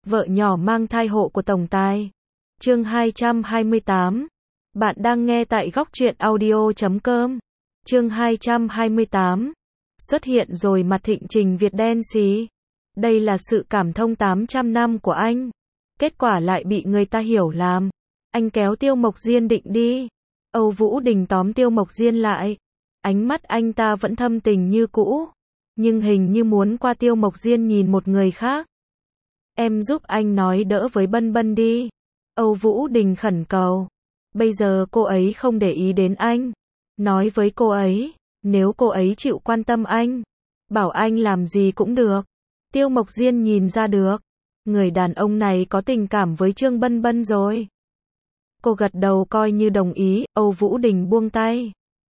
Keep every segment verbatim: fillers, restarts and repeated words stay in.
Vợ nhỏ mang thai hộ của tổng tài. Chương hai trăm hai mươi tám. Bạn đang nghe tại góc truyện audio chấm com. Chương hai trăm hai mươi tám. Xuất hiện rồi mặt thịnh Trình Việt đen xì. Đây là sự cảm thông tám trăm năm của anh. Kết quả lại bị người ta hiểu làm. Anh kéo Tiêu Mộc Diên định đi. Âu Vũ Đình tóm Tiêu Mộc Diên lại. Ánh mắt anh ta vẫn thâm tình như cũ. Nhưng hình như muốn qua Tiêu Mộc Diên nhìn một người khác. Em giúp anh nói đỡ với Bân Bân đi. Âu Vũ Đình khẩn cầu. Bây giờ cô ấy không để ý đến anh. Nói với cô ấy, nếu cô ấy chịu quan tâm anh, bảo anh làm gì cũng được. Tiêu Mộc Diên nhìn ra được. Người đàn ông này có tình cảm với Trương Bân Bân rồi. Cô gật đầu coi như đồng ý. Âu Vũ Đình buông tay.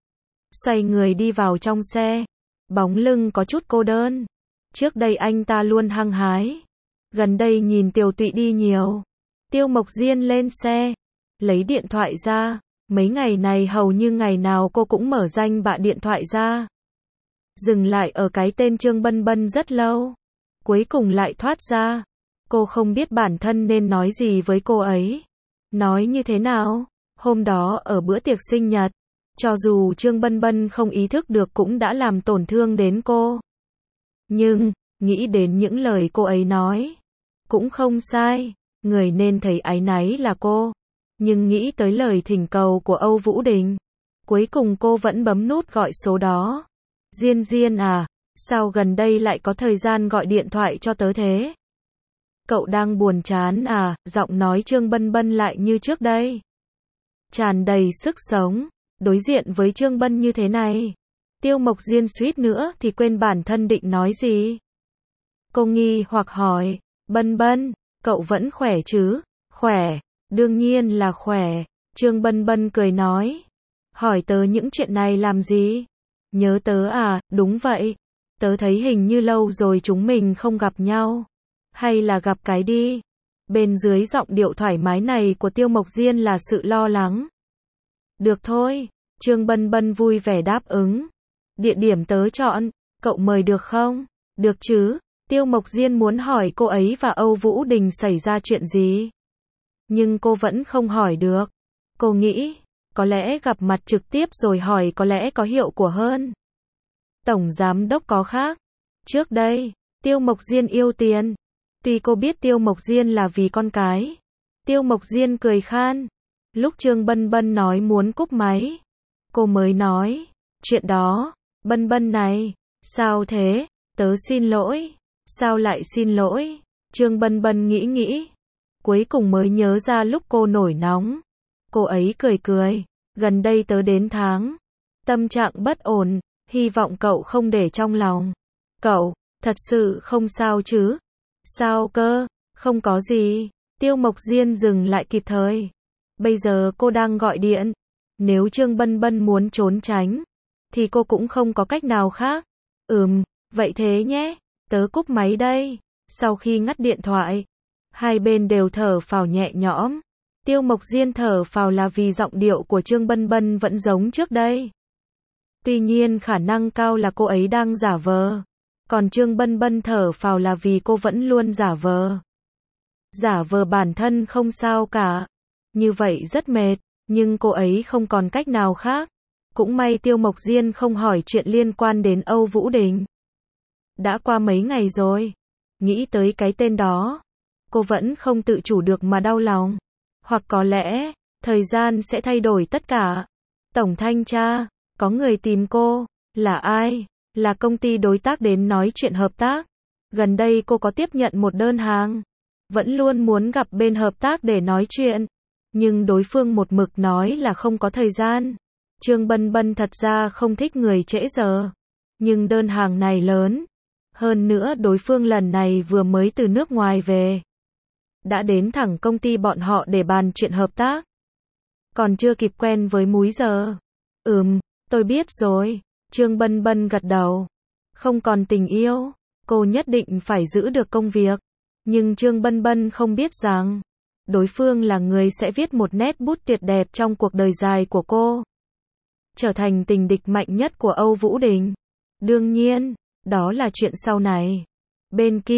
Xoay người đi vào trong xe. Bóng lưng có chút cô đơn. Trước đây anh ta luôn hăng hái. Gần đây nhìn Tiểu Tụy đi nhiều. Tiêu Mộc Diên lên xe. Lấy điện thoại ra. Mấy ngày này hầu như ngày nào cô cũng mở danh bạ điện thoại ra. Dừng lại ở cái tên Trương Bân Bân rất lâu. Cuối cùng lại thoát ra. Cô không biết bản thân nên nói gì với cô ấy. Nói như thế nào? Hôm đó ở bữa tiệc sinh nhật. Cho dù Trương Bân Bân không ý thức được cũng đã làm tổn thương đến cô. Nhưng, nghĩ đến những lời cô ấy nói. Cũng không sai. Người nên thấy áy náy là cô. Nhưng nghĩ tới lời thỉnh cầu của Âu Vũ Đình. Cuối cùng cô vẫn bấm nút gọi số đó. Diên Diên à, sao gần đây lại có thời gian gọi điện thoại cho tớ thế? Cậu đang buồn chán à? Giọng nói Trương Bân Bân lại như trước đây. Tràn đầy sức sống. Đối diện với Trương Bân như thế này. Tiêu Mộc Diên suýt nữa thì quên bản thân định nói gì. Cô nghi hoặc hỏi. Bân Bân, cậu vẫn khỏe chứ? Khỏe. Đương nhiên là khỏe. Trương Bân Bân cười nói. Hỏi tớ những chuyện này làm gì? Nhớ tớ à? Đúng vậy. Tớ thấy hình như lâu rồi chúng mình không gặp nhau. Hay là gặp cái đi. Bên dưới giọng điệu thoải mái này của Tiêu Mộc Diên là sự lo lắng. Được thôi. Trương Bân Bân vui vẻ đáp ứng. Địa điểm tớ chọn. Cậu mời được không? Được chứ. Tiêu Mộc Diên muốn hỏi cô ấy và Âu Vũ Đình xảy ra chuyện gì. Nhưng cô vẫn không hỏi được. Cô nghĩ, có lẽ gặp mặt trực tiếp rồi hỏi có lẽ có hiệu quả hơn. Tổng giám đốc có khác. Trước đây, Tiêu Mộc Diên yêu tiền. Tuy cô biết Tiêu Mộc Diên là vì con cái. Tiêu Mộc Diên cười khan. Lúc Trương Bân Bân nói muốn cúp máy. Cô mới nói, chuyện đó, Bân Bân này, sao thế? Tớ xin lỗi. Sao lại xin lỗi? Trương Bân Bân nghĩ nghĩ. Cuối cùng mới nhớ ra lúc cô nổi nóng. Cô ấy cười cười. Gần đây tớ đến tháng. Tâm trạng bất ổn. Hy vọng cậu không để trong lòng. Cậu, thật sự không sao chứ? Sao cơ? Không có gì. Tiêu Mộc Diên dừng lại kịp thời. Bây giờ cô đang gọi điện. Nếu Trương Bân Bân muốn trốn tránh, thì cô cũng không có cách nào khác. Ừm, vậy thế nhé. Tớ cúp máy đây. Sau khi ngắt điện thoại, hai bên đều thở phào nhẹ nhõm. Tiêu Mộc Diên thở phào là vì giọng điệu của Trương Bân Bân vẫn giống trước đây. Tuy nhiên khả năng cao là cô ấy đang giả vờ. Còn Trương Bân Bân thở phào là vì cô vẫn luôn giả vờ. Giả vờ bản thân không sao cả. Như vậy rất mệt, nhưng cô ấy không còn cách nào khác. Cũng may Tiêu Mộc Diên không hỏi chuyện liên quan đến Âu Vũ Đình. Đã qua mấy ngày rồi. Nghĩ tới cái tên đó. Cô vẫn không tự chủ được mà đau lòng. Hoặc có lẽ, thời gian sẽ thay đổi tất cả. Tổng thanh tra, có người tìm cô. Là ai? Là công ty đối tác đến nói chuyện hợp tác. Gần đây cô có tiếp nhận một đơn hàng. Vẫn luôn muốn gặp bên hợp tác để nói chuyện. Nhưng đối phương một mực nói là không có thời gian. Trương Bân Bân thật ra không thích người trễ giờ. Nhưng đơn hàng này lớn. Hơn nữa đối phương lần này vừa mới từ nước ngoài về. Đã đến thẳng công ty bọn họ để bàn chuyện hợp tác. Còn chưa kịp quen với múi giờ. Ừm, tôi biết rồi. Trương Bân Bân gật đầu. Không còn tình yêu. Cô nhất định phải giữ được công việc. Nhưng Trương Bân Bân không biết rằng. Đối phương là người sẽ viết một nét bút tuyệt đẹp trong cuộc đời dài của cô. Trở thành tình địch mạnh nhất của Âu Vũ Đình. Đương nhiên, đó là chuyện sau này. Bên kia,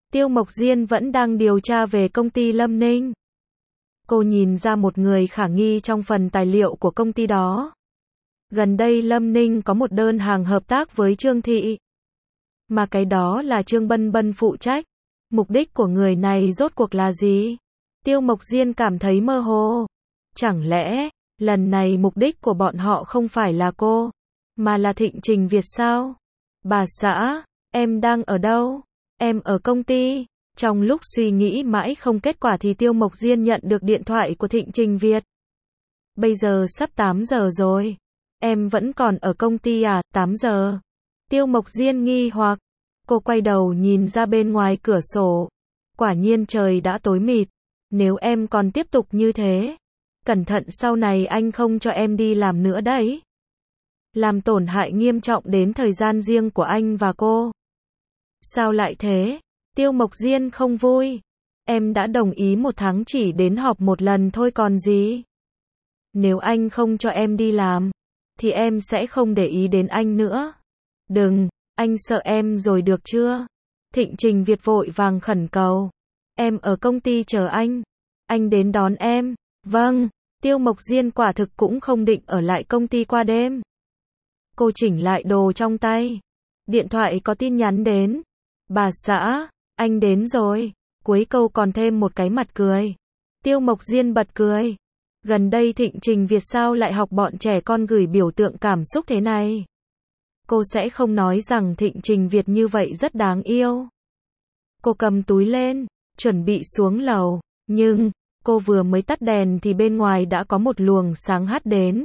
Tiêu Mộc Diên vẫn đang điều tra về công ty Lâm Ninh. Cô nhìn ra một người khả nghi trong phần tài liệu của công ty đó. Gần đây Lâm Ninh có một đơn hàng hợp tác với Trương Thị. Mà cái đó là Trương Bân Bân phụ trách. Mục đích của người này rốt cuộc là gì? Tiêu Mộc Diên cảm thấy mơ hồ. Chẳng lẽ, lần này mục đích của bọn họ không phải là cô, mà là Thịnh Trình Việt sao? Bà xã, em đang ở đâu? Em ở công ty. Trong lúc suy nghĩ mãi không kết quả thì Tiêu Mộc Diên nhận được điện thoại của Thịnh Trình Việt. Bây giờ sắp tám giờ rồi. Em vẫn còn ở công ty à? tám giờ. Tiêu Mộc Diên nghi hoặc. Cô quay đầu nhìn ra bên ngoài cửa sổ. Quả nhiên trời đã tối mịt. Nếu em còn tiếp tục như thế, cẩn thận sau này anh không cho em đi làm nữa đấy. Làm tổn hại nghiêm trọng đến thời gian riêng của anh và cô. Sao lại thế? Tiêu Mộc Diên không vui. Em đã đồng ý một tháng chỉ đến họp một lần thôi còn gì. Nếu anh không cho em đi làm, thì em sẽ không để ý đến anh nữa. Đừng, anh sợ em rồi được chưa? Thịnh Trình Việt vội vàng khẩn cầu. Em ở công ty chờ anh. Anh đến đón em. Vâng, Tiêu Mộc Diên quả thực cũng không định ở lại công ty qua đêm. Cô chỉnh lại đồ trong tay. Điện thoại có tin nhắn đến. Bà xã, anh đến rồi. Cuối câu còn thêm một cái mặt cười. Tiêu Mộc Diên bật cười. Gần đây Thịnh Trình Việt sao lại học bọn trẻ con gửi biểu tượng cảm xúc thế này? Cô sẽ không nói rằng Thịnh Trình Việt như vậy rất đáng yêu. Cô cầm túi lên, chuẩn bị xuống lầu. Nhưng, cô vừa mới tắt đèn thì bên ngoài đã có một luồng sáng hắt đến.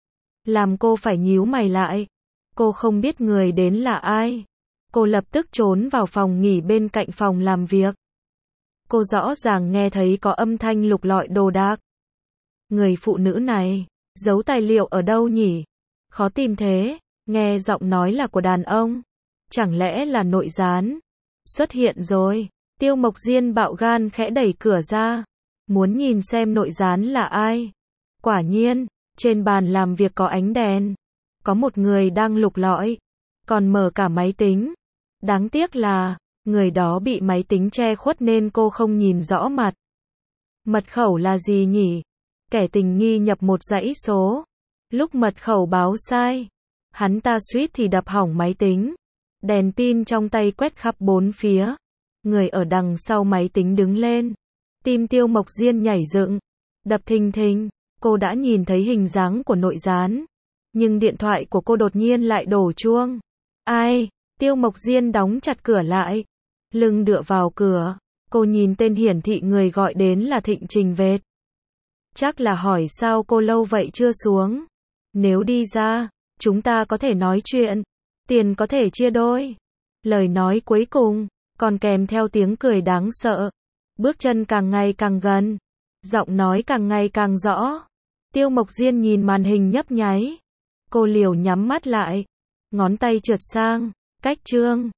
Làm cô phải nhíu mày lại. Cô không biết người đến là ai. Cô lập tức trốn vào phòng nghỉ bên cạnh phòng làm việc. Cô rõ ràng nghe thấy có âm thanh lục lọi đồ đạc. Người phụ nữ này, giấu tài liệu ở đâu nhỉ? Khó tìm thế, nghe giọng nói là của đàn ông. Chẳng lẽ là nội gián? Xuất hiện rồi. Tiêu Mộc Diên bạo gan khẽ đẩy cửa ra. Muốn nhìn xem nội gián là ai. Quả nhiên, trên bàn làm việc có ánh đèn. Có một người đang lục lọi. Còn mở cả máy tính. Đáng tiếc là, người đó bị máy tính che khuất nên cô không nhìn rõ mặt. Mật khẩu là gì nhỉ? Kẻ tình nghi nhập một dãy số. Lúc mật khẩu báo sai, hắn ta suýt thì đập hỏng máy tính. Đèn pin trong tay quét khắp bốn phía. Người ở đằng sau máy tính đứng lên. Tim Tiêu Mộc Diên nhảy dựng, đập thình thình. Cô đã nhìn thấy hình dáng của nội gián. Nhưng điện thoại của cô đột nhiên lại đổ chuông. Ai? Tiêu Mộc Diên đóng chặt cửa lại. Lưng dựa vào cửa. Cô nhìn tên hiển thị người gọi đến là Thịnh Trình Việt. Chắc là hỏi sao cô lâu vậy chưa xuống. Nếu đi ra, chúng ta có thể nói chuyện. Tiền có thể chia đôi. Lời nói cuối cùng, còn kèm theo tiếng cười đáng sợ. Bước chân càng ngày càng gần. Giọng nói càng ngày càng rõ. Tiêu Mộc Diên nhìn màn hình nhấp nháy. Cô liều nhắm mắt lại. Ngón tay trượt sang, cách chương.